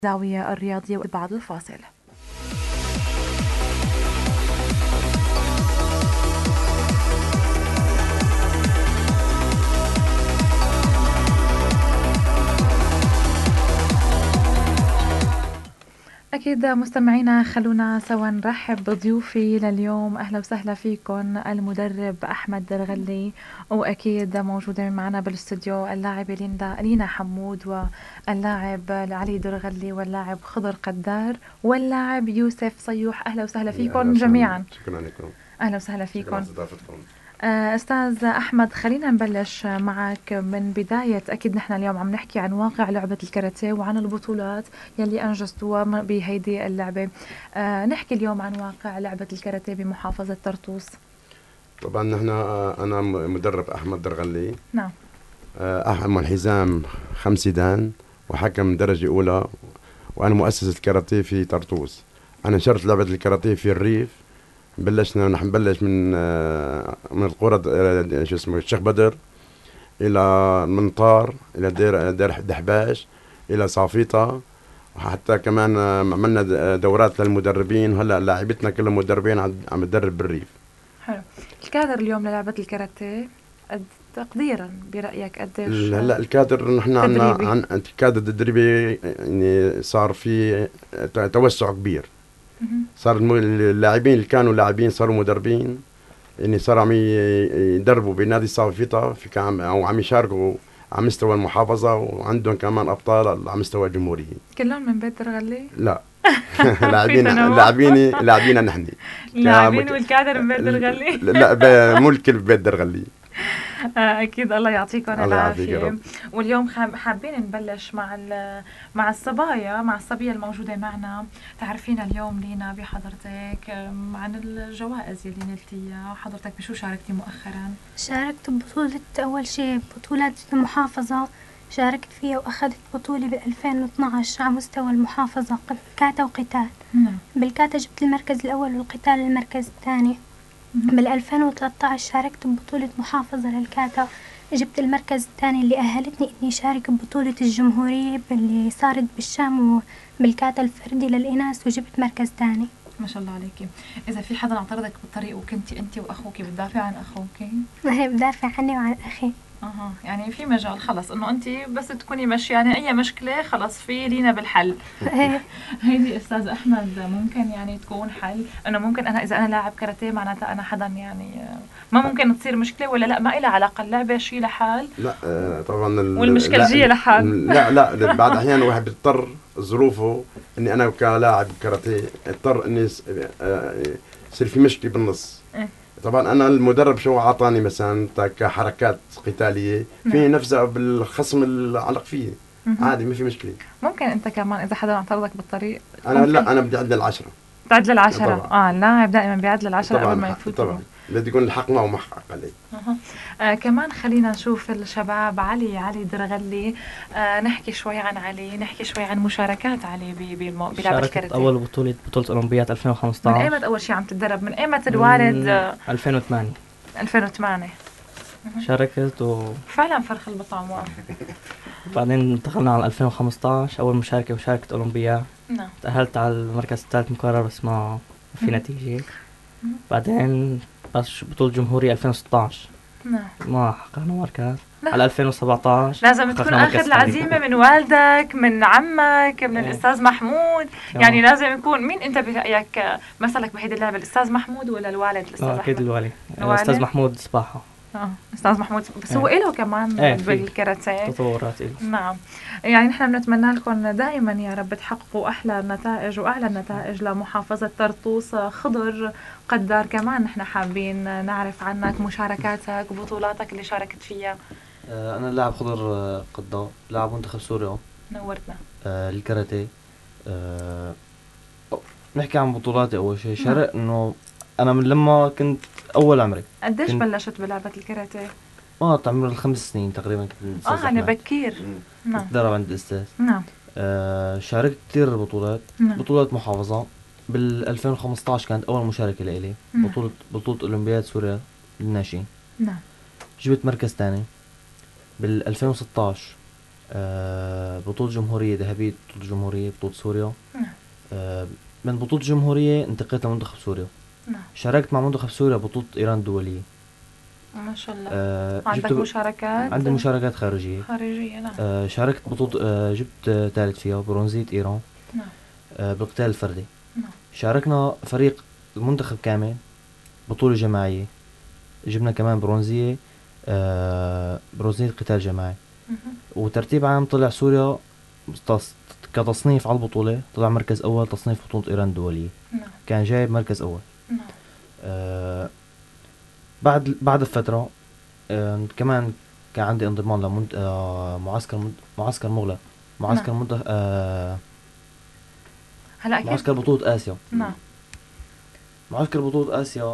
الزاوية الرياضية بعد الفاصل. أكيد مستمعينا، خلونا سوا نرحب بضيوفي لليوم. أهلا وسهلا فيكم المدرب أحمد درغلي، وأكيد موجودة معنا بالاستوديو اللاعبة لينا حمود، واللاعب علي درغلي، واللاعب خضر قدار، واللاعب يوسف صيوح. أهلا وسهلا فيكم جميعا. شكرا لكم. أهلا وسهلا فيكم. شكرا لاستضافتكم. أستاذ أحمد، خلينا نبلش معك من بداية. أكيد نحن اليوم عم نحكي عن واقع لعبة الكاراتيه وعن البطولات يلي أنجزتوها بهيدي اللعبة. نحكي اليوم عن واقع لعبة الكاراتيه بمحافظة طرطوس. طبعا نحن أنا مدرب أحمد درغلي. نعم. أحمل حزام 5 دان وحكم درجة أولى، وأنا مؤسس الكاراتيه في طرطوس. أنا نشرت لعبة الكاراتيه في الريف. نحن نبلش من القرى شو اسمه الشيخ بدر إلى المنطار إلى دير دحباش إلى صافيطة، وحتى كمان عملنا دورات للمدربين. هلا لاعبتنا كلهم مدربين عم تدرب بالريف. حلو. الكادر اليوم للعبة الكاراتيه تقديرا برأيك قديش؟ هلا الكادر نحن عن الكادر التدريبي يعني صار في توسع كبير. صار اللاعبين اللي كانوا لاعبين صاروا مدربين، يعني صاروا عم يدربوا بنادي صافيطة او عم يشاركوا على مستوى المحافظة، وعندهم كمان أبطال على مستوى الجمهورية. كلهم من بيت درغلي؟ لا. لاعبين نحن. لاعبين والكادر من بيت درغلي؟ لا، مو الكل ببيت درغلي. أكيد. الله يعطيكم العافية. العافية. واليوم حابين نبلش مع الصبايا، مع الصبية الموجودة معنا. تعرفينا اليوم لينا بحضرتك عن الجوائز اللي نلتيها. حضرتك بشو شاركتي مؤخرا؟ شاركت ببطولة، أول شيء بطولة المحافظة شاركت فيها، وأخذت بطولة ب2012 على مستوى المحافظة كاتا وقتال. بالكاتا جبت المركز الأول والقتال المركز الثاني. بال2013 شاركت ببطولة محافظة للكاتا، جبت المركز الثاني اللي أهلتني إني أشارك ببطولة الجمهورية اللي صارت بالشام وبالكاتا الفردي للإناث، وجبت مركز ثاني. ما شاء الله عليكي. إذا في حدا اعترضك بالطريق وكنتي أنت وأخوك بتدافع عن أخوك؟ هي بدافع عني وعن أخي. يعني في مجال خلص إنه أنت بس تكوني ماشية، يعني أي مشكلة خلص في لينا بالحل. هيدي أستاذ أحمد ممكن يعني تكون حل، إنه ممكن إذا أنا لاعب كاراتيه معناتها أنا حدا يعني ما ممكن تصير مشكلة، ولا لا ما إلها علاقة اللعبة شيء لحال؟ لا طبعا والمشكلة جيه لحال. لا بعد أحيانا واحد بيضطر ظروفه، إني أنا كلاعب كاراتيه اضطر إني يصير في مشكلة بالنص. طبعا انا المدرب شو اعطاني مثلا كحركات قتاليه في نفسها بالخصم اللي علق فيه عادي، ما في مشكله. ممكن انت كمان اذا حدا اعترضك بالطريق انا بدي اعدل 10. تعدل 10. اللاعب دائما بيعدل 10 قبل ما يفوت. طبعا بدي يكون الحق معه محقق عليه. كمان خلينا نشوف الشباب. علي درغلي، نحكي شوي عن علي، نحكي شوي عن مشاركات علي بلعبة الكاراتيه. شاركت أول بطولة أولمبياد 2015. من أيمت أول شيء عم تتدرب؟ من أيمت الوالد؟ 2008. 2008 شاركت فعلا فرخ البطعم. بعدين انتقلنا على 2015 أول مشاركة أولمبياد. نعم. تأهلت على المركز الثالث مكرر بس ما في نتيجة. بعدين بس بطولة جمهورية 2016. نعم. ما حققنا مركز. على 2017 لازم تكون اخذ العزيمه من والدك، من عمك، من الاستاذ محمود. يعني لازم يكون. مين انت برايك مثلك بهيدي اللعبه، الاستاذ محمود ولا الوالد الاستاذ احمد؟ اكيد الوالد. الاستاذ محمود سباحه. استاذ محمود بس هو له كمان بالكاراتيه تطورات. نعم. يعني نحن بنتمنى لكم دائما يا رب تحققوا احلى النتائج واعلى النتائج لمحافظه طرطوس. خضر قدار، كمان نحن حابين نعرف عنك مشاركاتك وبطولاتك اللي شاركت فيها. انا اللاعب خضر قدار، لاعب منتخب سوريا. نورتنا. الكاراتيه. نحكي عن بطولاتي. اول شيء شرق انه انا من لما كنت اول عمري. قديش بلشت بلعبه الكاراتيه؟ عمري 5 سنين تقريبا كنت يعني بكير. نعم. اتدرب عند الاستاذ. نعم. شاركت كثير بطولات. نعم. بطولات محافظه. بال2015 كانت اول مشاركه لإلي. بطوله اولمبياد سوريا للناشئين. نعم. جبت مركز ثاني. بال2016 بطولة جمهورية ذهبية، بطولة جمهورية، بطولة سوريا. نعم. من بطولة جمهورية انتقلت لمنتخب سوريا. نعم. شاركت مع منتخب سوريا بطولة إيران الدولية. ما شاء الله. جبت عندك مشاركات؟ عندي مشاركات خارجية. نعم. شاركت بطولة جبت ثالث فيها برونزية إيران. نعم. بالقتال الفردي. نعم. شاركنا فريق المنتخب كامل بطولة جماعية، جبنا كمان برونزية، برونزية قتال جماعي. وترتيب عام طلع سوريا كتصنيف على البطولة، طلع مركز أول تصنيف بطولة إيران الدولية. نعم. كان جايب مركز أول. نعم. بعد الفترة كمان كان عندي انضمام معسكر مغلق، معسكر هلا أكيد معسكر بطولة آسيا. نعم. معسكر بطولة آسيا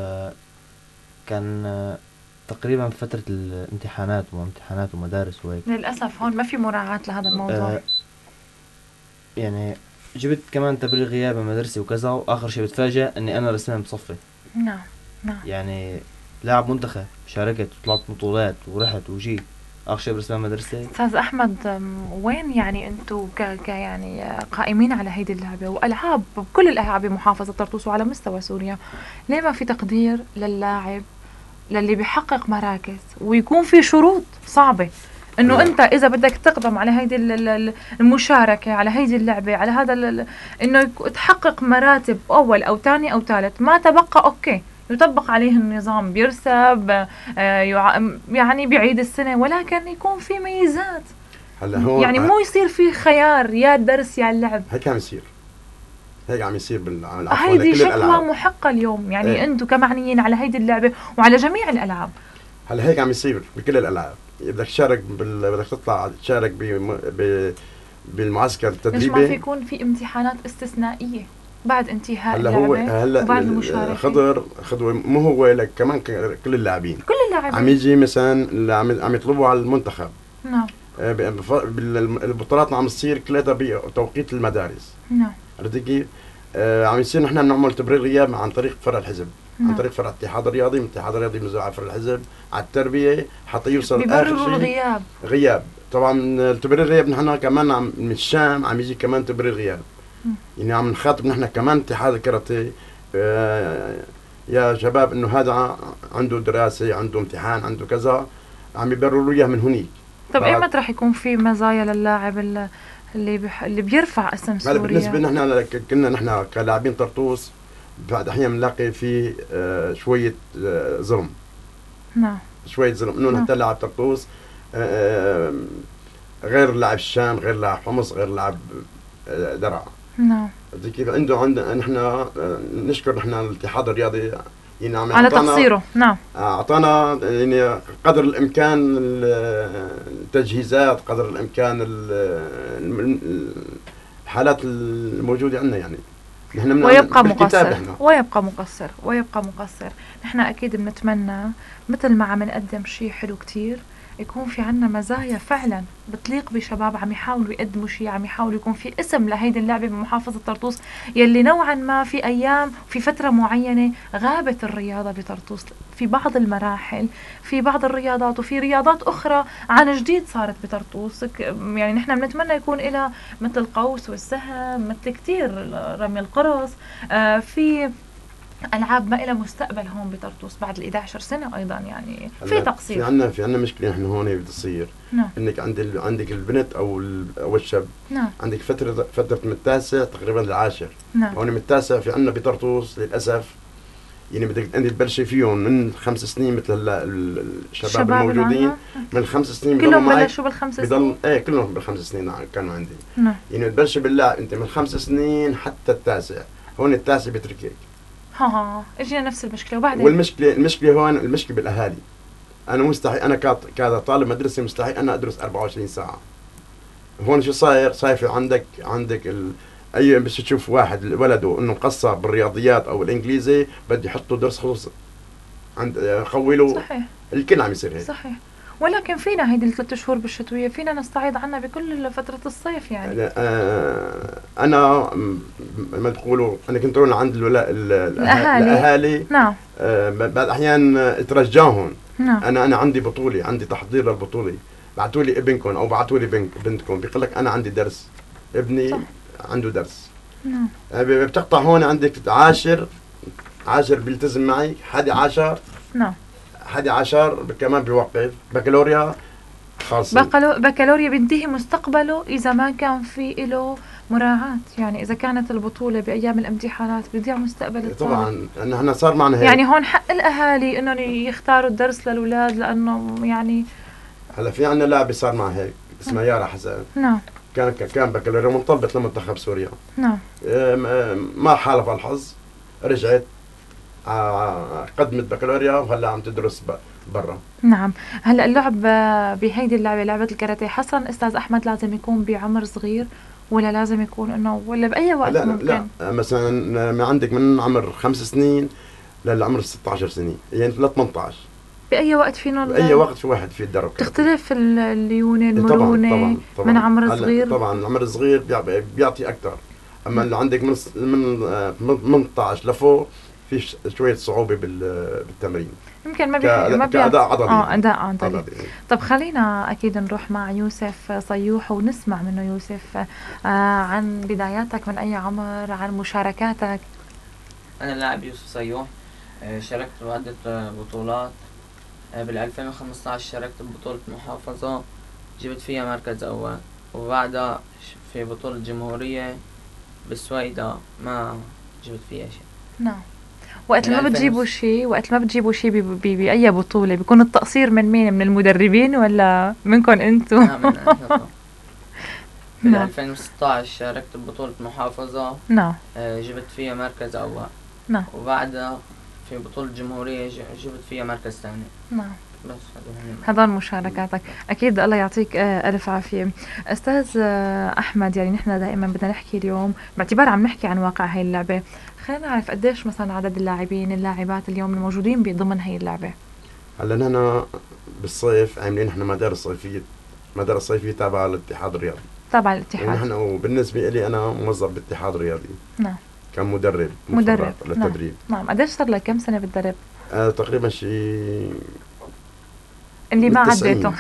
كان تقريبا فترة الامتحانات ومدارس وهيك. للأسف هون ما في مراعاة لهذا الموضوع. يعني جبت كمان تبرير غياب من مدرسي وكذا، وآخر شيء بتفاجأ إني أنا رسمي بصفي. نعم. نعم. يعني لاعب منتخب، شاركت وطلعت بطولات ورحت وجيت، آخر شيء برسمي مدرسي. أستاذ أحمد، وين يعني أنتوا يعني قائمين على هيدي اللعبة وألعاب بكل الألعاب بمحافظة طرطوس وعلى مستوى سوريا، ليه ما في تقدير للاعب للي بيحقق مراكز ويكون في شروط صعبة انه انت اذا بدك تقدم على هيدي المشاركة على هيدي اللعبة على هذا انه تحقق مراتب اول او ثاني او ثالث، ما تبقى اوكي يطبق عليه النظام، بيرسب يعني بعيد السنة، ولكن يكون في ميزات. هلا هو يعني مو يصير في خيار يا الدرس يا اللعب. هيك عم يصير، هيك عم يصير هيدي شكوى محقة اليوم، يعني ايه. انتم كمعنيين على هيدي اللعبة وعلى جميع الالعاب. هلا هيك عم يصير بكل الالعاب، بدك تشارك بدك تطلع تشارك بالمعسكر التدريبي. ليش ما في يكون في امتحانات استثنائية بعد انتهاء هلا هو اللعبة وبعد المشاركة؟ خضر مو هو لك كمان كل اللاعبين عم يجي مثلا عم يطلبوا على المنتخب. نعم. البطولات عم تصير كلها بتوقيت المدارس. نعم. عرفتي كيف؟ عم يصير نحن نعمل تبرير غياب عن طريق فرع الحزب. عن طريق فرع الاتحاد الرياضي، من الاتحاد الرياضي بنزل على فرع الحزب على التربيه حتى يوصل اخر شيء غياب. طبعا التبرير غياب نحن كمان من الشام عم يجي كمان تبرير غياب. يعني عم نخاطب نحن كمان اتحاد الكاراتيه يا شباب انه هذا عنده دراسه، عنده امتحان، عنده كذا، عم يبرروا اياه من هنيك. طب ايمتى راح يكون في مزايا للاعب اللي بيرفع اسم سوريا؟ بالنسبه نحن كنا نحن كلاعبين طرطوس بعد احيانا بنلاقي في شويه ظلم. نعم. شويه ظلم انه نحن لاعب طرطوس غير لاعب الشام، غير لاعب حمص، غير لاعب درعا. نعم. كيف عندنا نحن نشكر نحن الاتحاد الرياضي يعني على تقصيره. نعم. اعطانا يعني قدر الامكان التجهيزات، قدر الامكان الحالات الموجوده عندنا. يعني نحن ويبقى مقصر. نحن اكيد بنتمنى مثل ما عم نقدم شيء حلو كتير يكون في عنا مزايا فعلا بتليق بشباب عم يحاولوا يقدموا شيء، عم يحاولوا يكون في اسم لهيدي اللعبة بمحافظة طرطوس، يلي نوعا ما في أيام في فترة معينة غابت الرياضة بطرطوس في بعض المراحل، في بعض الرياضات، وفي رياضات أخرى عن جديد صارت بطرطوس. يعني نحن بنتمنى يكون إلى مثل القوس والسهم، مثل كتير رمي القرص، في ألعاب ما إلها مستقبل هون بطرطوس بعد 11 سنة أيضا. يعني في تقصير، في عنا مشكلة نحن هون بتصير. نعم. إنك عندك البنت أو الشاب. نعم. عندك فترة من التاسع تقريبا للعاشر. نعم. هون من التاسع في عنا بطرطوس للأسف، يعني بدك أنت تبلشي فيهم من 5 سنين مثل الشباب الموجودين. من 5 سنين كلهم بلشوا بال5 سنين. كلهم بال5 سنين كانوا عندي. نعم. يعني تبلشي باللاعب أنت من 5 سنين حتى التاسع، هون التاسع بتركك. اجينا نفس المشكله. وبعدين المشكله هون المشكله بالاهالي. انا مستحي انا كطالب مدرسه مستحي انا ادرس 24 ساعه. هون شو صاير في عندك اي بس تشوف واحد ولده انه مقصر بالرياضيات او الانجليزي بده يحطوا درس خصوصي عند خوله. صحيح. الكل عم يصير هيك. صحيح. ولكن فينا هيدي ال3 شهور بالشتويه فينا نستعيد عنها بكل فتره الصيف. يعني انا ما تقولوا انا كنت اروح عند الاهالي. نعم. بعد احيان اترجاهم. نعم. انا عندي بطوله، عندي تحضير للبطوله، بعتوا لي ابنكم او بعتوا لي بنتكم، بيقول لك انا عندي درس، ابني صح. عنده درس. نعم. بتقطع هون عندك 10 بيلتزم معي، 11 نعم. 11 كمان بيوقف، بكالوريا خالص. بكالوريا بينتهي مستقبله إذا ما كان في له مراعاة، يعني إذا كانت البطولة بأيام الامتحانات بيضيع مستقبل الطالب. طبعا نحن صار معنا هيك. يعني هون حق الأهالي إنهم يختاروا الدرس للأولاد، لأنه يعني هلا في عندنا لاعبة صار معها هيك اسمها يارا حسن، نعم. كان بكالوريا منطلبة لمنتخب سوريا. نعم. ما حالف الحظ، رجعت قدمت بكالوريا وهلا عم تدرس برا. نعم. هلا اللعب بهيدي اللعبة، لعبة الكاراتيه، حسن أستاذ أحمد لازم يكون بعمر صغير ولا لازم يكون إنه ولا بأي وقت لا ممكن؟ لا مثلا ما عندك من عمر 5 سنين للعمر 16 سنة، يعني ل 18 بأي وقت فينا بأي وقت في واحد في الدرب. تختلف الليونة المرونة طبعا من عمر صغير. طبعا العمر الصغير بيعطي أكثر، أما اللي عندك من 18 لفوق في شوية صعوبة بالتمرين. يمكن ما كأداء عضلي. أداء عضلي. طب خلينا أكيد نروح مع يوسف صيوح ونسمع منه يوسف عن بداياتك، من أي عمر، عن مشاركاتك. أنا اللاعب يوسف صيوح، شاركت بعدة بطولات. بال 2015 شاركت ببطولة محافظة، جبت فيها مركز أول، وبعدها في بطولة جمهورية بالسويدة ما جبت فيها شيء. نعم. وقت ما بتجيبوا شيء بأي بطولة بيكون التقصير من مين؟ من المدربين ولا منكم انتم؟ نعم، من احنا. بال 2016 شاركت ببطولة محافظة. نعم. جبت فيها مركز أول. نعم. وبعدها في بطولة جمهورية جبت فيها مركز ثاني. نعم. بس هذول مشاركاتك. أكيد الله يعطيك ألف عافية. أستاذ أحمد، يعني نحن دائما بدنا نحكي اليوم باعتبار عم نحكي عن واقع هاي اللعبة، خلينا نعرف قديش مثلا عدد اللاعبين اللاعبات اليوم الموجودين ضمن هاي اللعبة. هلا نحن بالصيف عاملين نحن مدارس صيفية تابعة للاتحاد الرياضي. تابعة للاتحاد. ونحن وبالنسبة لي أنا موظف بالاتحاد الرياضي. نعم. كمدرب للتدريب. نعم. قديش صار لك كم سنة بالدرب؟ تقريبا شيء اللي ما عديته.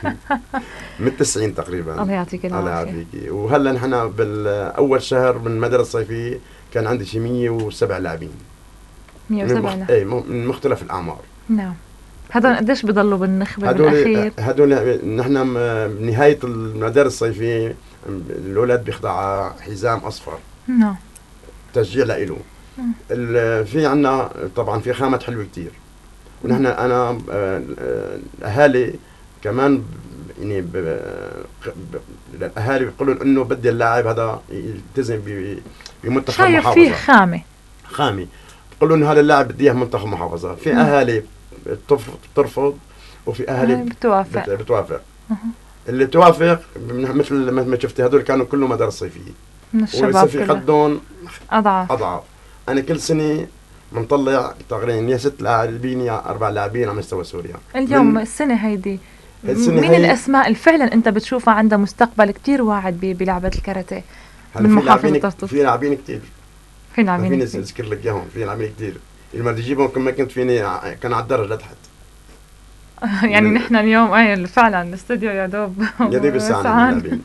من 90 تقريبا. الله يعطيك العافية. الله يعافيك. وهلا نحن بالاول شهر من المدرسه الصيفيه كان عندي شي 107 لاعبين. 107 من مختلف الاعمار. نعم. هذول قديش بضلوا بالنخبه بالاخير؟ هذول نحن بنهايه المدارس الصيفيه الاولاد بيخضع حزام اصفر. نعم. تشجيع لإله. في عنا طبعا في خامات حلوه كتير، ونحن انا الاهالي كمان يعني الاهالي بيقولوا انه بدي اللاعب هذا يلتزم بمنتخب محافظه. شايف فيه خامه بيقولوا انه هذا اللاعب بدي اياه منتخب محافظه. في اهالي بترفض وفي اهالي بتوافق. اللي بتوافق مثل ما شفتي هذول كانوا كلهم مدارس صيفيه من الشباب، في خدهم اضعاف. انا كل سنه بنطلع تقريبا يا 6 لاعبين يا 4 لاعبين على مستوى سوريا. اليوم السنه هيدي مين الاسماء اللي فعلا انت بتشوفها عندها مستقبل كتير واعد بلعبه الكاراتيه من محافظه طرطوس؟ في لاعبين كتير. فيني اذكر لك اياهم. في لاعبين كتير اللي ما بدي اجيبهم كما كنت فيني كان على الدرج لتحت. يعني نحن اليوم فعلا الاستوديو يا دوب اللاعبين.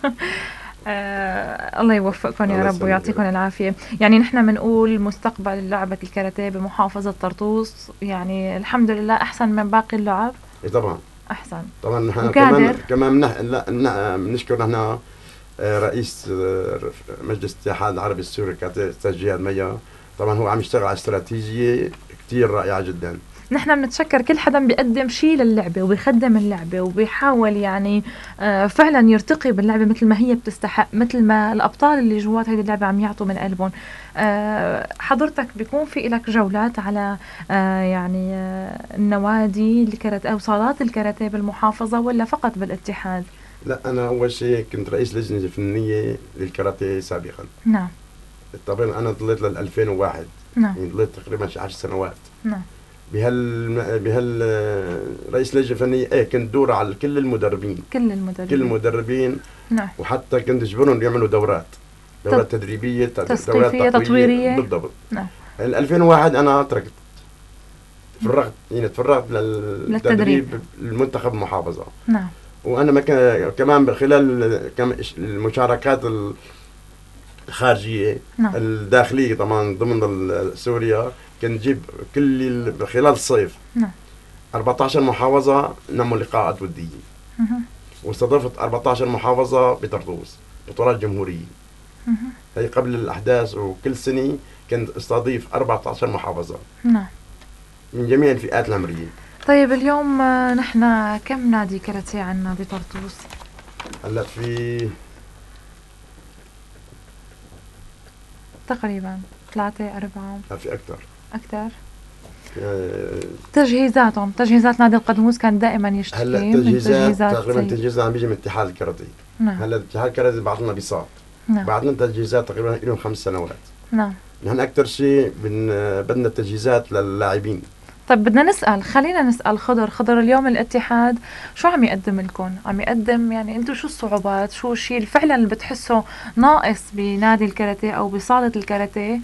الله يوفقكم يا رب ويعطيكم العافية. يعني نحن بنقول مستقبل لعبة الكاراتيه بمحافظة طرطوس يعني الحمد لله أحسن من باقي اللعب. طبعا أحسن. طبعا نحن كمان بنشكر نحن رئيس مجلس الاتحاد العربي السوري الكاراتيه أستاذ جهاد ميا. طبعا هو عم يشتغل على استراتيجية كتير رائعة جدا. نحن بنتشكر كل حدا بيقدم شيء للعبة وبيخدم اللعبة وبيحاول يعني فعلا يرتقي باللعبة مثل ما هي بتستحق، مثل ما الأبطال اللي جوات هذه اللعبة عم يعطوا من قلبهم. حضرتك بيكون في لك جولات على يعني النوادي الكاراتيه أو صالات الكاراتيه بالمحافظة ولا فقط بالاتحاد؟ لا، أنا أول شيء كنت رئيس لجنة فنية للكاراتيه سابقا. نعم. طبعا أنا ضليت لل 2001. نعم. يعني ضليت تقريبا 10 سنوات. نعم. رئيس لجنة فنية كنت دور على كل المدربين. نعم. وحتى كنت اجبرهم يعملوا دورات تدريبية، تثقيفية، تطويرية. بالضبط. نعم. 2001 أنا تفرغت للتدريب المنتخب المحافظة. نعم. وانا ما كمان خلال المشاركات الخارجيه نعم. الداخليه طبعا ضمن سوريا كنت نجيب خلال الصيف نعم 14 محافظه نعمل لقاءات وديه، واستضفت 14 محافظه بطرطوس بطولات جمهوريه. هي قبل الاحداث، وكل سنه كنت استضيف 14 محافظه. نعم من جميع الفئات العمريه. طيب اليوم نحن كم نادي كاراتيه عنا بطرطوس؟ هلا في تقريبا 3 4 في اكثر. تجهيزات نادي القدموس كان دائما يشتكي هلا من تجهيزات تقريبا تجهيزات عم بيجي من اتحاد الكاراتيه. نعم. هلا اتحاد الكاراتيه بعث لنا بساط. نعم. بعث لنا تجهيزات تقريبا لهم 5 سنوات. نعم. نحن اكثر شيء بدنا تجهيزات للاعبين. طيب بدنا نسأل، خلينا نسأل خضر اليوم الاتحاد شو عم يقدم لكم؟ عم يقدم يعني انتم شو الصعوبات؟ شو الشيء اللي فعلا اللي بتحسه ناقص بنادي الكاراتيه او بصالة الكاراتيه؟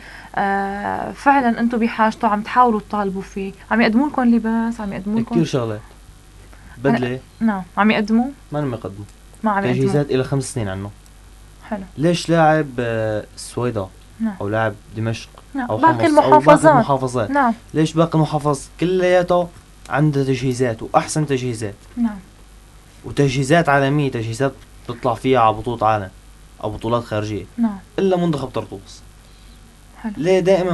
فعلا انتم بحاجته عم تحاولوا تطالبوا فيه، عم يقدموا لكم لباس، عم يقدموا لكم كثير شغلات بدله. نعم عم يقدموا؟ ما عم يقدموا. ما عم يقدموا تجهيزات إلى 5 سنين عنه. حلو. ليش لاعب السويداء نعم. او لاعب دمشق نعم. او باقي المحافظات المحافظات نعم. ليش باقي المحافظ كلياتها عندها تجهيزات واحسن تجهيزات؟ نعم. وتجهيزات عالميه، تجهيزات بتطلع فيها على بطوله عالم او بطولات خارجيه. نعم. الا منتخب طرطوس. حلو. ليه دائما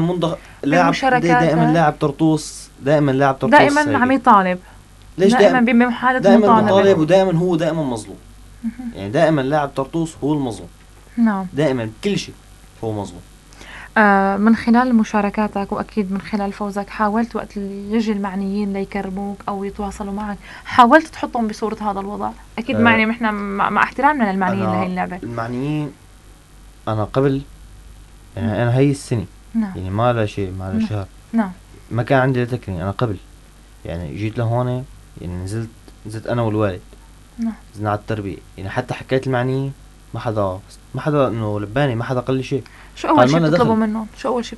لاعب طرطوس دائما عم يطالب. ليش دائما بحاله دائما مطالبه، بيطالب ودائما هو دائما مظلوم. يعني دائما لاعب طرطوس هو المظلوم. نعم. دائما كل شيء هو مظلوم. من خلال مشاركاتك واكيد من خلال فوزك حاولت وقت اللي يجي المعنيين ليكرموك او يتواصلوا معك، حاولت تحطهم بصورة هذا الوضع؟ اكيد معني احنا مع احترامنا للمعنيين لهي اللعبة. المعنيين انا قبل يعني انا هي السنة. نعم. يعني ما لا شيء ما لا شهر. نعم. ما كان عندي لا تكني. انا قبل يعني جيت لهون، يعني نزلت انا والوالد. نعم. نزلنا على التربية. يعني حتى حكيت المعنيين ما حدا انه لباني، ما حدا قال لي شيء. شو اول شيء بتطلبوا منهم؟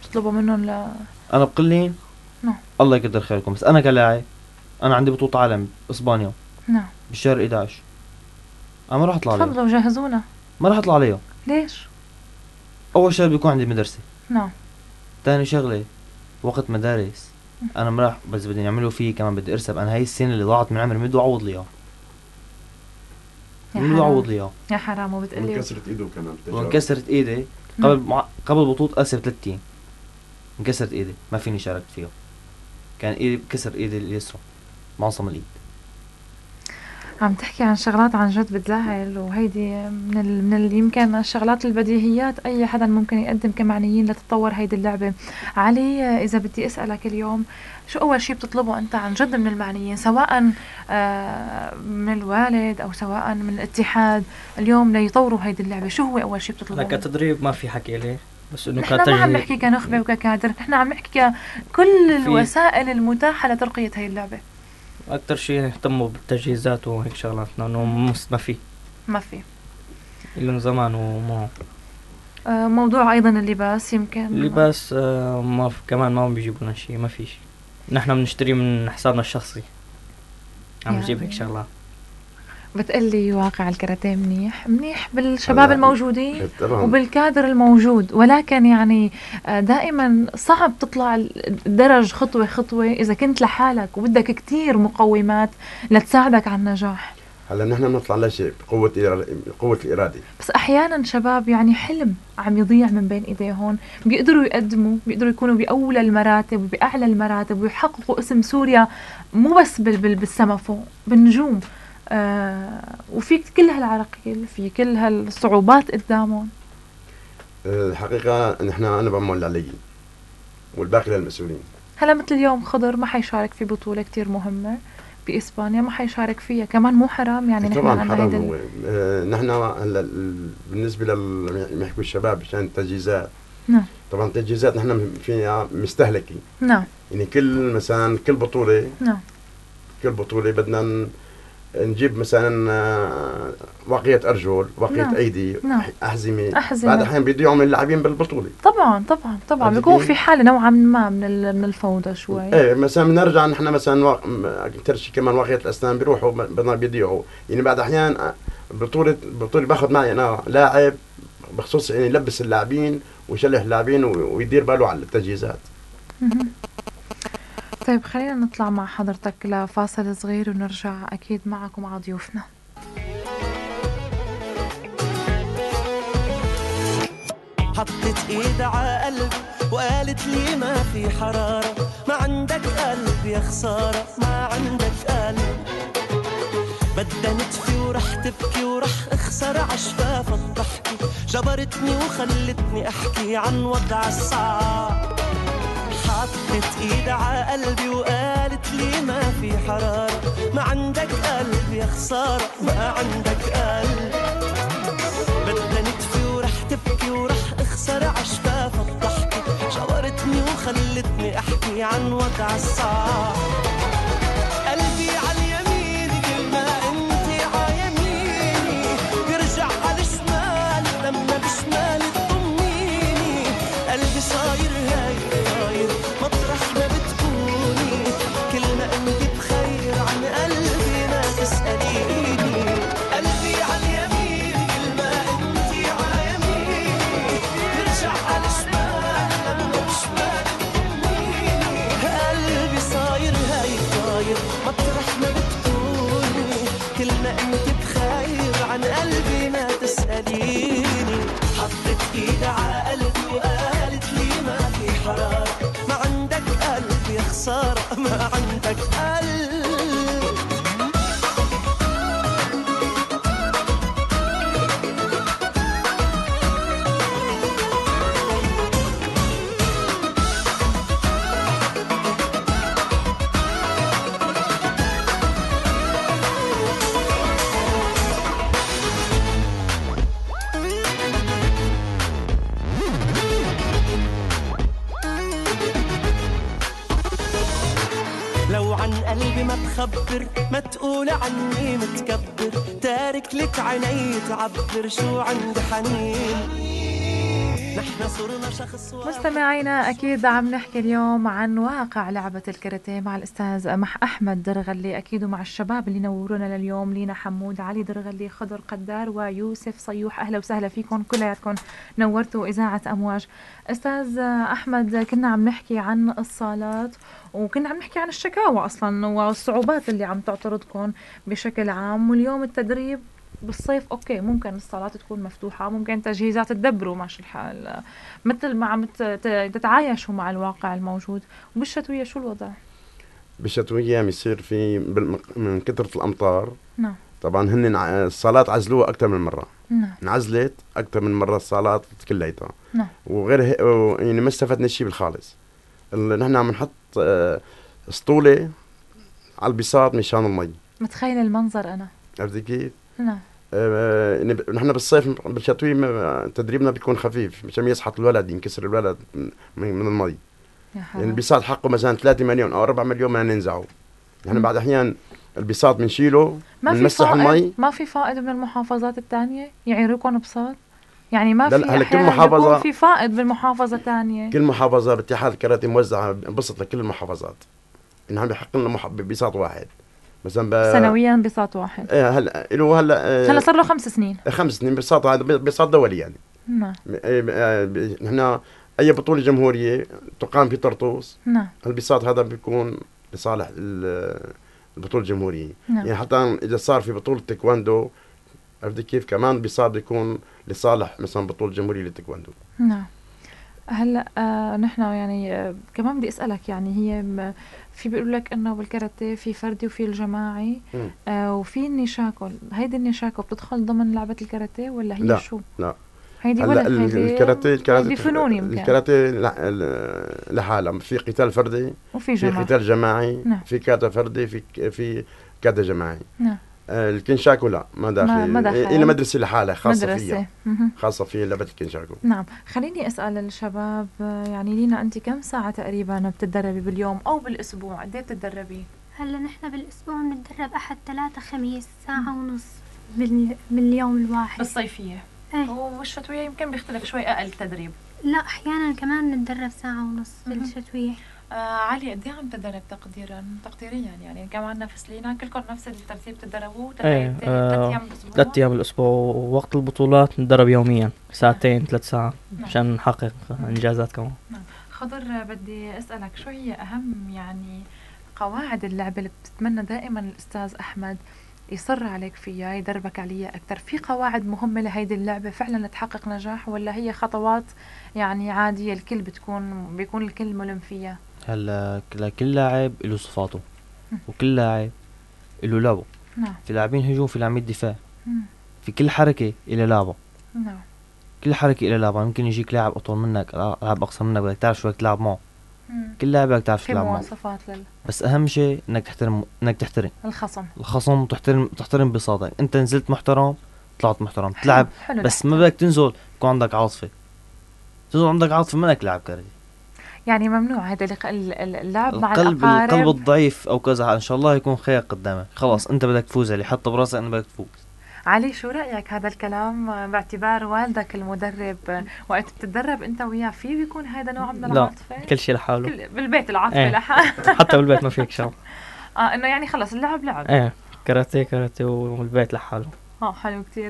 انا بقول نعم. الله يقدر خيركم، بس انا كلاعب انا عندي بطولة عالم باسبانيا. نعم. بالشهر 11. انا ما راح اطلع عليها. تفضلوا جهزونا. ما راح اطلع عليها. ليش؟ اول شغله بيكون عندي مدرسة. نعم. ثاني شغله وقت مدارس انا ما راح، بس بدي يعملوا فيه كمان بدي ارسب. انا هاي السنة اللي ضاعت من عمري بدي اعوض لي اياها. بدي اعوض لي اياها. يا حرام. وبتقلي انكسرت ايده كمان. وانكسرت ايدي قبل بطولة اسيا ب3 ايام. انكسرت ايدي ما فيني شاركت فيها. كان ايدي كسر ايدي اليسرى معصم الايد. عم تحكي عن شغلات عن جد بتزعل، وهيدي من يمكن الشغلات البديهيات اي حدا ممكن يقدم كمعنيين لتطور هيدي اللعبه. علي، اذا بدي اسالك اليوم شو اول شيء بتطلبه انت عن جد من المعنيين، سواء من الوالد او سواء من الاتحاد اليوم ليطوروا هيدي اللعبه؟ شو هو اول شيء بتطلبه؟ كتدريب ما في حكي عليه، بس انه نحن ما عم نحكي كنخبه وككادر، نحن عم نحكي كل الوسائل المتاحه لترقيه هي اللعبه. اكثر شيء يهتموا بالتجهيزات وهيك شغلات، لانه ما في إلا من زمان. وما موضوع ايضا اللباس، يمكن اللباس كمان ما بيجيبوا لنا شيء، ما في شيء. نحن بنشتري من حسابنا الشخصي. عم نجيب هيك شغلات. بتقلي واقع الكاراتيه منيح بالشباب الموجودين طبعاً. وبالكادر الموجود، ولكن يعني دائما صعب تطلع الدرج خطوة إذا كنت لحالك وبدك كتير مقومات لتساعدك على النجاح. هلا نحن بنطلع لشيء بقوة الإرادة. بس أحيانا شباب يعني حلم عم يضيع من بين إيديهم، بيقدروا يقدموا، بيقدروا يكونوا بأولى المراتب وبأعلى المراتب ويحققوا اسم سوريا مو بس بالسما فوق بالنجوم. وفي كل هالعراقيل، في كل هالصعوبات قدامهم. الحقيقة أنا بعمل علي والباقي للمسؤولين. هلا مثل اليوم خضر ما حيشارك في بطولة كتير مهمة بإسبانيا، ما حيشارك فيها كمان، مو حرام يعني؟ طبعا حرام. هو نحن هلا بالنسبة يحكوا الشباب عشان التجهيزات. نعم. طبعا التجهيزات نحن فيها مستهلكة. نعم. يعني كل بطولة. نعم. كل بطولة بدنا نجيب مثلا واقية أرجل، واقية نعم. أيدي، نعم. أحزمة. أحزمة. بعد أحيان بيضيعوا من اللاعبين بالبطولة. طبعا طبعا طبعا عرفتي بيكون كيف؟ في حالة نوعا ما من الفوضى شوي. ايه مثلا بنرجع نحن مثلا اكثر شيء كمان واقية الاسنان بيروحوا بدنا بيضيعوا، يعني بعد احيان بطولة باخذ معي انا لاعب بخصوص يعني يلبس اللاعبين ويشلح اللاعبين ويدير باله على التجهيزات. مهم. طيب خلينا نطلع مع حضرتك لفاصل صغير ونرجع أكيد معك ومع ضيوفنا. حطت ايد ع قلبي وقالت لي ما في حرارة، ما عندك قلب يا خسارة، ما عندك قلب. بدها نتفي ورح تبكي ورح اخسر عشفاف الضحكة، جبرتني وخلتني احكي عن وضع الصعب. حطت ايد ع قلبي وقالت لي ما في حرارة، ما عندك قلب يا خسارة، ما عندك قلب. بدها نتفي ورح تبكي ورح اخسر عشفاف الضحكة، جبرتني وخلتني احكي عن وضع الصعب. قلبي عاليمين كل ما انتي عيميني، بيرجع عالشمال لما بشمالي تضميني. قلبي صاير هاي طاير مطرح ما بتكوني، كل ما انتي بخير عن قلبي ما تسأليني. قلبي عاليمين كل ما انتي عيميني، بيرجع عالشمال لما بشمالي تضميني. قلبي صاير هاي طاير مطرح ما بتكوني، كل ما انت بخير عن قلبي ما تسأليني. حطت ايد ع قلبي وقالت لي ما في حرارة، ما عندك قلب يا خسارة، ما عندك قلب. لو عن قلبي ما تخبر، ما تقول عني متكبر، تارك لك عيني تعبر شو عندي حنين. نحن صرنا شخص واحد. مستمعينا أكيد عم نحكي اليوم عن واقع لعبة الكاراتيه مع الأستاذ أحمد درغلي أكيد، ومع الشباب اللي نورونا لليوم، لينا حمود، علي درغلي، خضر قدار، ويوسف صيوح. أهلا وسهلا فيكم كلياتكم، نورتوا إذاعة أمواج. أستاذ أحمد، كنا عم نحكي عن الصالات وكنا عم نحكي عن الشكاوى أصلا والصعوبات اللي عم تعترضكم بشكل عام، واليوم التدريب بالصيف اوكي، ممكن الصالات تكون مفتوحة، ممكن تجهيزات تدبروا ماشي الحال، مثل ما عم تتعايشوا مع الواقع الموجود. وبالشتوية شو الوضع؟ بالشتوية بيصير في من كثرة الأمطار. نعم. طبعا هن الصالات عزلوها أكثر من مرة. نعم. انعزلت أكثر من مرة الصالات كليتها. نعم. وغير يعني ما استفدنا شيء بالخالص. نحن عم نحط اسطولة على البساط مشان المي. متخيل المنظر أنا. عرفتي كيف؟ نعم. نحن بالصيف بالشتوية تدريبنا بيكون خفيف مشان يسحط الولد، ينكسر الولد من المي. يعني البساط حقه مثلا 3 مليون أو 4 مليون ما ننزعه. نحن بعد أحيان البساط بنشيله بنمسح المي. ما في فائض من المحافظات الثانية يعيروكم بساط؟ يعني ما في هلا كل محافظة يكون في فائض بالمحافظة الثانية. كل محافظة باتحاد الكاراتيه موزعة بسط لكل المحافظات. نحن بحق لنا بساط واحد مثلا سنويا بساط واحد. هلا له هلا صار له 5 سنين. 5 سنين بساط، هذا بساط دولي يعني. نعم. نحن اي بطولة جمهورية تقام في طرطوس، نعم، البساط هذا بيكون لصالح البطولة الجمهورية. نعم. يعني حتى اذا صار في بطولة تايكواندو، عرفتي كيف، كمان بساط بيكون لصالح مثلا بطولة جمهورية للتايكواندو. نعم. هلا نحن يعني كمان بدي اسالك، يعني هي في بيقول لك انه بالكاراتيه في فردي وفي الجماعي، وفي النشاكو. هيدي النشاكو بتدخل ضمن لعبه الكاراتيه ولا هي لا شو؟ لا، هيدي هلا ولا الكاراتيه فنون يمكن. الكاراتيه لحالها في قتال فردي وفي في قتال جماعي. نعم. في كاتا فردي، في كاتا جماعي. نعم. الكنشاكو لا، ما داخل، إلى مدرسة لحالها خاصة فيها، خاصة في لعبة الكنشاكو. نعم. خليني أسأل الشباب، يعني لينا أنت كم ساعة تقريبا بتتدربي باليوم أو بالأسبوع؟ قد ايه بتتدربي؟ هلا نحن بالأسبوع بنتدرب أحد 3 خميس ساعة ونص باليوم الواحد. بالصيفية. ايه. والشتوية يمكن بيختلف شوي أقل تدريب. لا أحيانا كمان نتدرب ساعة ونص بالشتوية. علي قد ايه عم تدرب تقديريا يعني كمان نفس لينا كلكم نفس الترتيب تدربوه 3 أيام بالأسبوع؟ 3 أيام بالأسبوع، ووقت البطولات نتدرب يوميا ساعتين 3 ساعات عشان نحقق إنجازات كمان. خضر، بدي أسألك شو هي أهم يعني قواعد اللعبة اللي بتتمنى دائما الأستاذ أحمد يصر عليك فيها، يدربك عليها أكتر؟ في قواعد مهمة لهيدي اللعبة فعلا لتحقق نجاح، ولا هي خطوات يعني عادية الكل بيكون الكل ملم فيها؟ هلا كل لاعب له صفاته، وكل لاعب له لعبه. نعم. في لاعبين هجوم، في لاعبين دفاع. في كل حركة إلى لعبة. نعم. كل حركة إلى لعبة. يمكن يجيك لاعب أطول منك، لاعب أقصر منك، بدك تعرف شو بدك تلعب معه. كل لاعب بدك تعرف شو في تلعب معه. مواصفات بس أهم شيء إنك تحترم الخصم، وتحترم بساطك. أنت نزلت محترم، طلعت محترم، تلعب. بس ما بدك تنزل يكون عندك عاطفة. تنزل عندك عاطفة ما بدك تلعب كارتيه. يعني ممنوع هذا اللعب مع القلب الضعيف او كذا ان شاء الله يكون خير قدامك. خلاص انت بدك تفوز عليه، حط براسك انه بدك تفوز. علي، شو رأيك هذا الكلام باعتبار والدك المدرب؟ وقت بتتدرب انت وياه في بيكون هذا نوع من العاطفة؟ لا، كل شيء لحاله. بالبيت العاطفة لحاله. حتى بالبيت ما فيك شغل. انه يعني خلص اللعب لعب. كاراتيه والبيت لحاله. حلو كتير.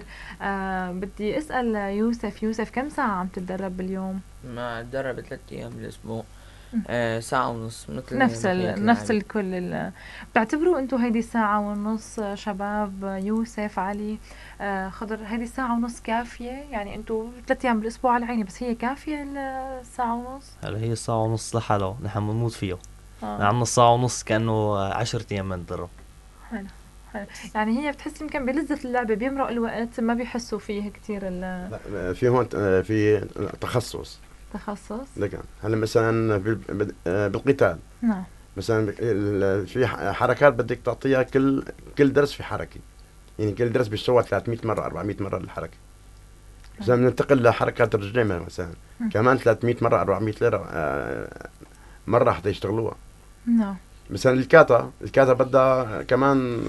بدي اسأل يوسف كم ساعة عم تتدرب باليوم؟ ما اتدرب 3 أيام بالأسبوع. ساعة ونص مثل نفس الكل. بتعتبروا انتو هيدي ساعة ونص شباب يوسف علي خضر، هيدي ساعة ونص كافية؟ يعني انتو 3 أيام بالأسبوع على عيني، بس هي كافية الساعة ونص؟ هلا هي الساعة ونص لحاله نحن بنموت فيه. عندنا الساعة ونص كأنه 10 أيام بنتدرب. حلو. يعني هي بتحس يمكن بلذة اللعبة بيمرق الوقت ما بيحسوا فيه كتير في هون في تخصص. لكن هلا مثلا بالقتال. نعم. مثلا في حركات بدك تعطيها كل درس في حركة، يعني كل درس بيسوى 300 مرة 400 مرة الحركة. مثلا ننتقل لحركات الرجلين مثلا كمان 300 مرة 400 مرة حتى يشتغلوها. نعم. مثلا الكاتا بدها كمان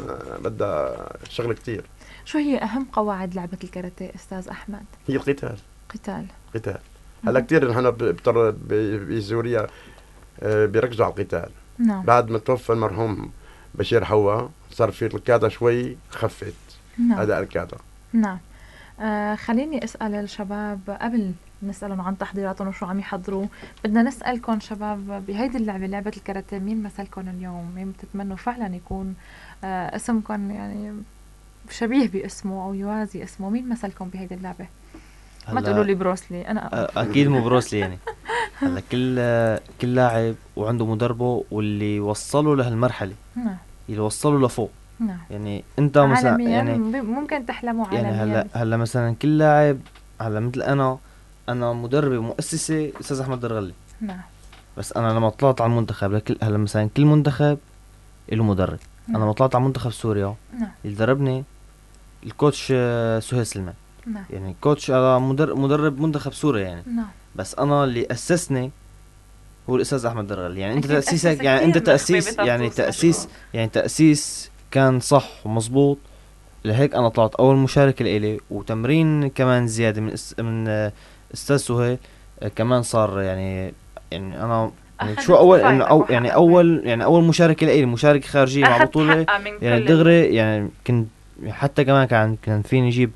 شغل كتير. شو هي أهم قواعد لعبة الكاراتيه أستاذ أحمد؟ هي القتال. قتال. هلا كتير نحن بسوريا بيركزوا على القتال. نعم. بعد ما توفى المرحوم بشير حوا صار في الكاتا شوي خفت. نعم. أداء الكاتا. نعم. خليني أسأل الشباب قبل نسألهم عن تحضيراتهم وشو عم يحضروا. بدنا نسألكم شباب بهيدي اللعبة، لعبة الكاراتيه، مين مثلكم اليوم؟ مين بتتمنوا فعلا يكون اسمكم يعني شبيه باسمه أو يوازي اسمه؟ مين مثلكم بهيدي اللعبة؟ ما تقولوا لي بروسلي، أنا أكيد مو بروسلي يعني. هلا كل لاعب وعنده مدربه واللي وصله لهالمرحلة. نعم. اللي وصله لفوق. نعم. يعني انت مثلا يعني ممكن تحلموا عالميا. يعني هلا مثلا كل لاعب، هلا مثل انا مدربي مؤسسي استاذ احمد درغلي. نعم. بس انا لما طلعت على المنتخب هلا مثلا كل منتخب له مدرب. نعم. انا لما طلعت على منتخب سوريا نعم. اللي دربني الكوتش سهيل سلمان. نعم. يعني كوتش مدرب منتخب سوريا يعني. نعم. بس انا اللي اسسني هو الاستاذ احمد درغلي. يعني انت تاسيسك، يعني انت تاسيس، يعني تاسيس كان صح ومزبوط. لهيك انا طلعت اول مشاركة لإلي، وتمرين كمان زيادة من استاذ سهيل كمان صار يعني انا يعني شو اول يعني اول مشاركة لإلي، مشاركة خارجية مع بطولة يعني دغري. يعني كنت حتى كمان كان فيني اجيب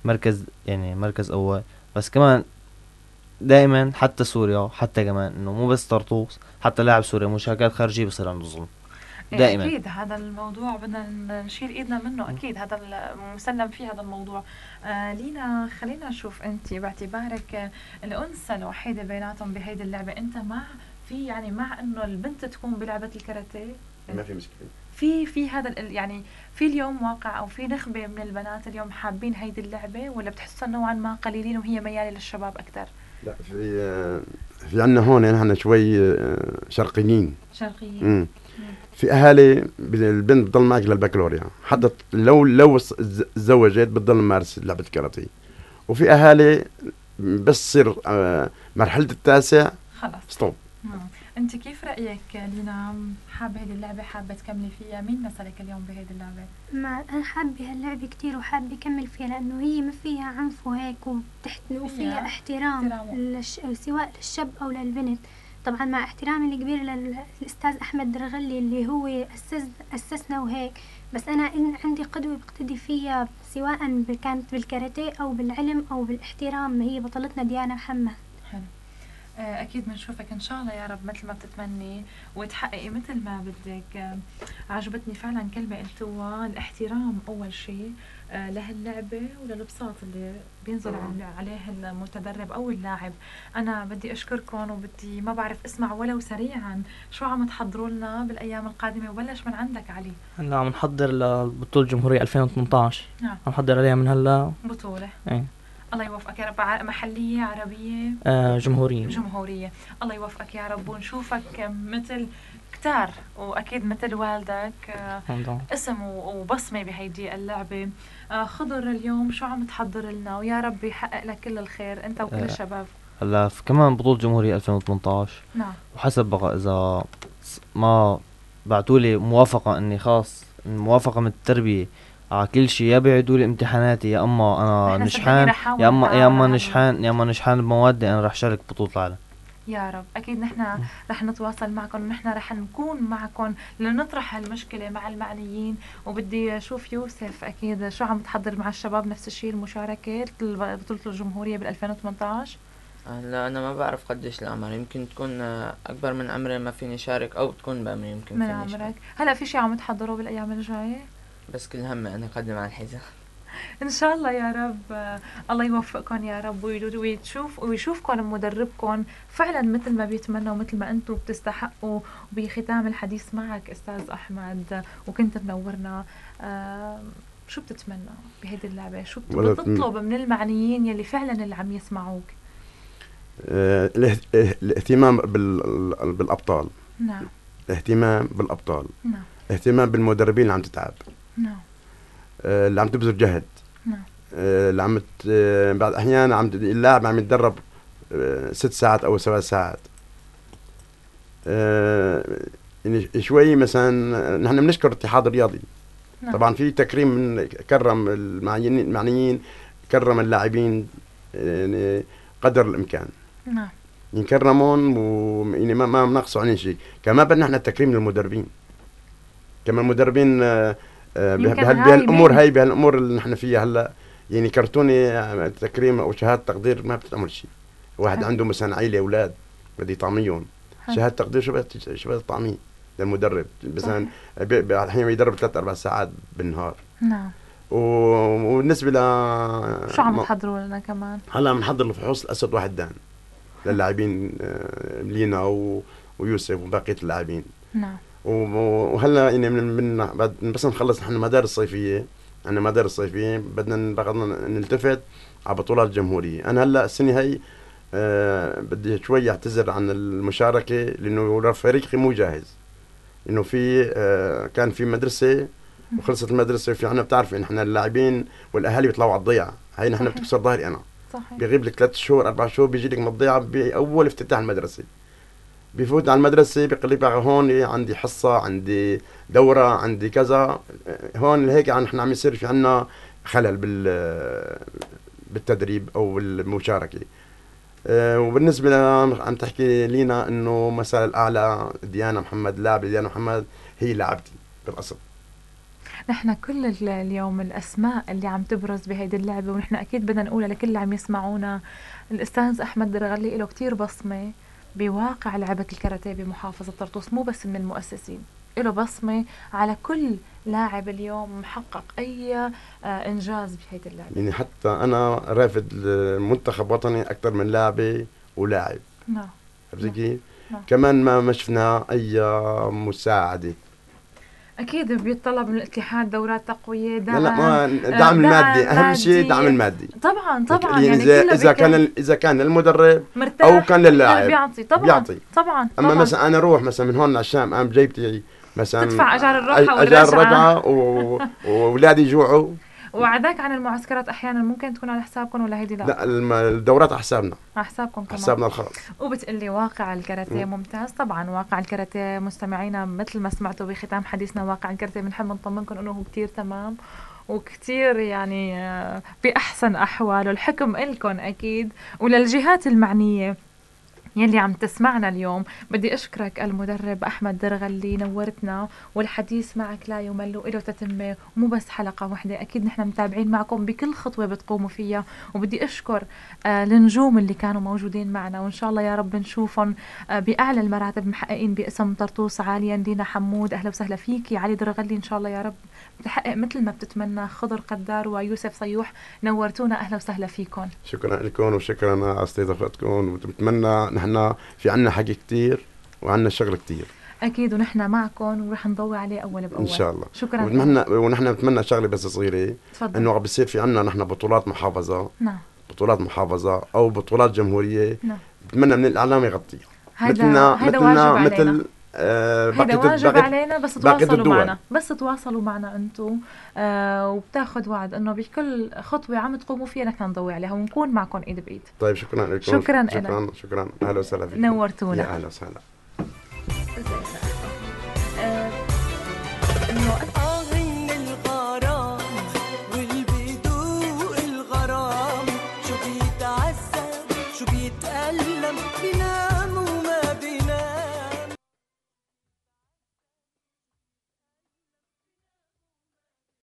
مركز اول. بس كمان دائما حتى سوريا، حتى كمان انه مو بس طرطوس، حتى لاعب سوريا مشاركات خارجية بصير عنده ظلم دائما. أكيد هذا الموضوع بدنا نشيل إيدنا منه. أكيد هذا مسلم فيه هذا الموضوع. لينا، خلينا نشوف أنت باعتبارك الأنثى الوحيدة بيناتهم بهيدي اللعبة، أنت مع إنه البنت تكون بلعبة الكاراتيه؟ ما في مشكلة. في هذا يعني في اليوم واقع أو في نخبة من البنات اليوم حابين هيدي اللعبة، ولا بتحسوا نوعا ما قليلين وهي ميالة للشباب أكتر؟ لا، في عنا هون نحن شوي شرقيين. في أهالي البنت بتضل معك للبكالوريا، حتى لو تزوجت بتضل ممارس لعبة الكاراتيه. وفي أهالي بس تصير مرحلة التاسع خلاص ستوب. انت كيف رايك لينا؟ حابه هذه اللعبه؟ حابه تكملي فيها؟ مين مثلك اليوم بهذه اللعبه؟ ما أنا حابة هاللعبة كتير وحابة أكمل فيها، لأنه هي ما فيها عنف وهيك وفيها احترام سواء للشاب أو للبنت. طبعا مع احترامي الكبير للأستاذ أحمد درغلي اللي هو أسسنا وهيك، بس أنا عندي قدوة بقتدي فيها سواء كانت بالكاراتيه أو بالعلم أو بالاحترام، هي بطلتنا ديانا محمد. حلو. أكيد بنشوفك إن شاء الله يا رب مثل ما بتتمني وتحققي مثل ما بدك. عجبتني فعلا كلمة قلتوها، الاحترام أول شيء لهاللعبة وللبساط اللي بينزل عليه المتدرب أو اللاعب. أنا بدي أشكركم وبدي ما بعرف أسمع ولو سريعا شو عم تحضروا لنا بالأيام القادمة، وبلش من عندك علي. هلا عم نحضر لبطولة جمهورية 2018. نعم. عم نحضر عليها من هلا. بطولة. ايه. الله يوفقك يا رب. محلية عربية؟ جمهورية. جمهورية. الله يوفقك يا رب ونشوفك مثل كتار وأكيد مثل والدك اسم وبصمة بهيدي اللعبة. خضر اليوم شو عم تحضر لنا؟ ويا رب يحقق لك كل الخير أنت وكل الشباب. هلا في كمان بطولة جمهورية 2018. نعم. وحسب بقى إذا ما بعتولي موافقة إني خاص موافقة من التربية على كل شيء، يا بيعيدوا لي امتحاناتي يا اما انا نجحان يا اما نجحان بموادي، انا رح شارك بطولة العالم يا رب. اكيد نحن رح نتواصل معكم ونحن رح نكون معكم لنطرح هالمشكله مع المعنيين. وبدي اشوف يوسف اكيد شو عم تحضر مع الشباب؟ نفس الشيء المشاركه بطوله الجمهوريه بال 2018. هلا انا ما بعرف قديش العمر، يمكن تكون اكبر من عمري ما فيني شارك، او تكون بعمري يمكن من عمرك. هلا في شيء عم تحضره بالايام الجايه؟ بس كل همي انا اقدم على الحزام. ان شاء الله يا رب. الله يوفقكم يا رب ويشوفكم مدربكم فعلا مثل ما بيتمنى ومثل ما انتم بتستحقوا. وبختام الحديث معك استاذ احمد وكنت منورنا، شو بتتمنى بهيدي اللعبه؟ شو بتطلب من المعنيين يلي فعلا اللي عم يسمعوك؟ الاهتمام بالابطال. نعم. الاهتمام بالابطال. نعم. اهتمام بالمدربين اللي عم تتعب. نعم. اللي عم تبذل جهد. نعم. اللي عم بعض احيانا اللاعب عم يتدرب 6 ساعات او 7 ساعات. يعني شوي مثلا نحن بنشكر الاتحاد الرياضي. نعم. طبعا في تكريم، كرم المعنيين، كرم اللاعبين يعني قدر الامكان. نعم. ينكرمون يعني ما بنقصوا عن شيء. كمان بدنا احنا التكريم للمدربين، كمان المدربين بهالامور اللي نحن فيها هلا. يعني كرتوني تكريم او شهاده تقدير ما بتعمل شيء. واحد عنده مثلا عائله اولاد بده يطعميهم، شهاده تقدير شو بدها تطعميه للمدرب؟ مثلا الحين يدرب 3-4 ساعات بالنهار. نعم. وبالنسبه شو عم تحضروا لنا كمان؟ هلا بنحضر الفحوص الاسد واحد دان للاعبين لينا ويوسف وبقيه اللاعبين. نعم. وهلا يعني بس نخلص نحن مدارس صيفيه، عندنا مدارس صيفيه بدنا نلتفت على بطولات الجمهوريه. انا هلا السنه هي بدي شوي اعتذر عن المشاركه لانه فريقي مو جاهز، انه في كان في مدرسه وخلصت المدرسه، في عنا بتعرفي نحن اللاعبين والاهالي بيطلعوا على الضيعه، هي نحن بتكسر ظهري انا. صحيح. بيغيب لك 3 شهور 4 شهور بيجي لك من الضيعه باول افتتاح المدرسه. بفوت على المدرسه بيقول لي بقى هون عندي حصه، عندي دوره، عندي كذا. هون هيك نحن عم يصير في عنا خلل بالتدريب او بالمشاركه. وبالنسبه عم تحكي لينا انه مثلا الاعلى ديانا محمد، لاعب ديانا محمد هي لاعبتي بالاصل. نحن كل اليوم الأسماء اللي عم تبرز بهيدي اللعبة ونحن أكيد بدنا نقولها لكل اللي عم يسمعونا. الأستاذ أحمد درغلي له كتير بصمة بواقع لعبة الكاراتيه بمحافظة طرطوس، مو بس من المؤسسين، له بصمة على كل لاعب اليوم محقق أي إنجاز بهيدي اللعبة. يعني حتى أنا رافد منتخب وطني أكثر من لاعبة ولاعب. نعم. عرفتي كيف؟ كمان ما شفنا أي مساعدة. أكيد بيتطلب من الاتحاد دورات تقوية، دعم المادي، أهم شيء دعم المادي. طبعا يعني إذا كان المدرب أو كان للاعب بيعطي طبعا. أما مثلا أنا أروح مثلا من هون على الشام، أنا بجيبتي مثلا تدفع أجار الروحة أجار الرجعة وأولادي يجوعوا وعداك عن المعسكرات احيانا ممكن تكون على حسابكم ولا هيدي لا؟ لا الدورات على حسابنا، على حسابكم كمان، حسابنا الخاص. وبتقلي واقع الكاراتيه ممتاز. طبعا واقع الكاراتيه مستمعينا مثل ما سمعتوا بختام حديثنا، واقع الكاراتيه بنحب نطمنكم انه هو كتير تمام وكتير يعني بأحسن أحواله. الحكم إلكم أكيد وللجهات المعنية يلي عم تسمعنا اليوم. بدي أشكرك المدرب أحمد درغلي، نورتنا والحديث معك لا يمل وإله تتمة، ومو بس حلقة واحدة، أكيد نحن متابعين معكم بكل خطوة بتقوموا فيها. وبدي أشكر النجوم اللي كانوا موجودين معنا، وإن شاء الله يا رب نشوفهم بأعلى المراتب محققين باسم طرطوس عاليا. دينا حمود أهلا وسهلا فيكي. علي درغلي إن شاء الله يا رب بتحقق مثل ما بتتمنى. خضر قدار ويوسف صيوح نورتونا أهلا وسهلا فيكم. شكرا لكم وشكرا على استضافتكم، وبتمنى نحن في عنا حكي كتير وعنا شغل كتير أكيد، ونحن معكم ورح نضوي عليه أول بأول إن شاء الله. شكرا. ونحن بنتمنى شغلة بس صغيرة، إنه عم بيصير في عنا نحن بطولات محافظة. نعم. بطولات محافظة أو بطولات جمهورية. نعم. بتمنى من الإعلام يغطيها. هذا واجب علينا. هذا واجب علينا، بس تواصلوا معنا، بس تواصلوا معنا انتم وبتاخذ وعد انه بكل خطوه عم تقوموا فيها نحن نضوي عليها ونكون معكم ايد بايد. طيب شكرا لكم. شكرا شكرا اهلا وسهلا فيكم. نورتونا. اهلا وسهلا.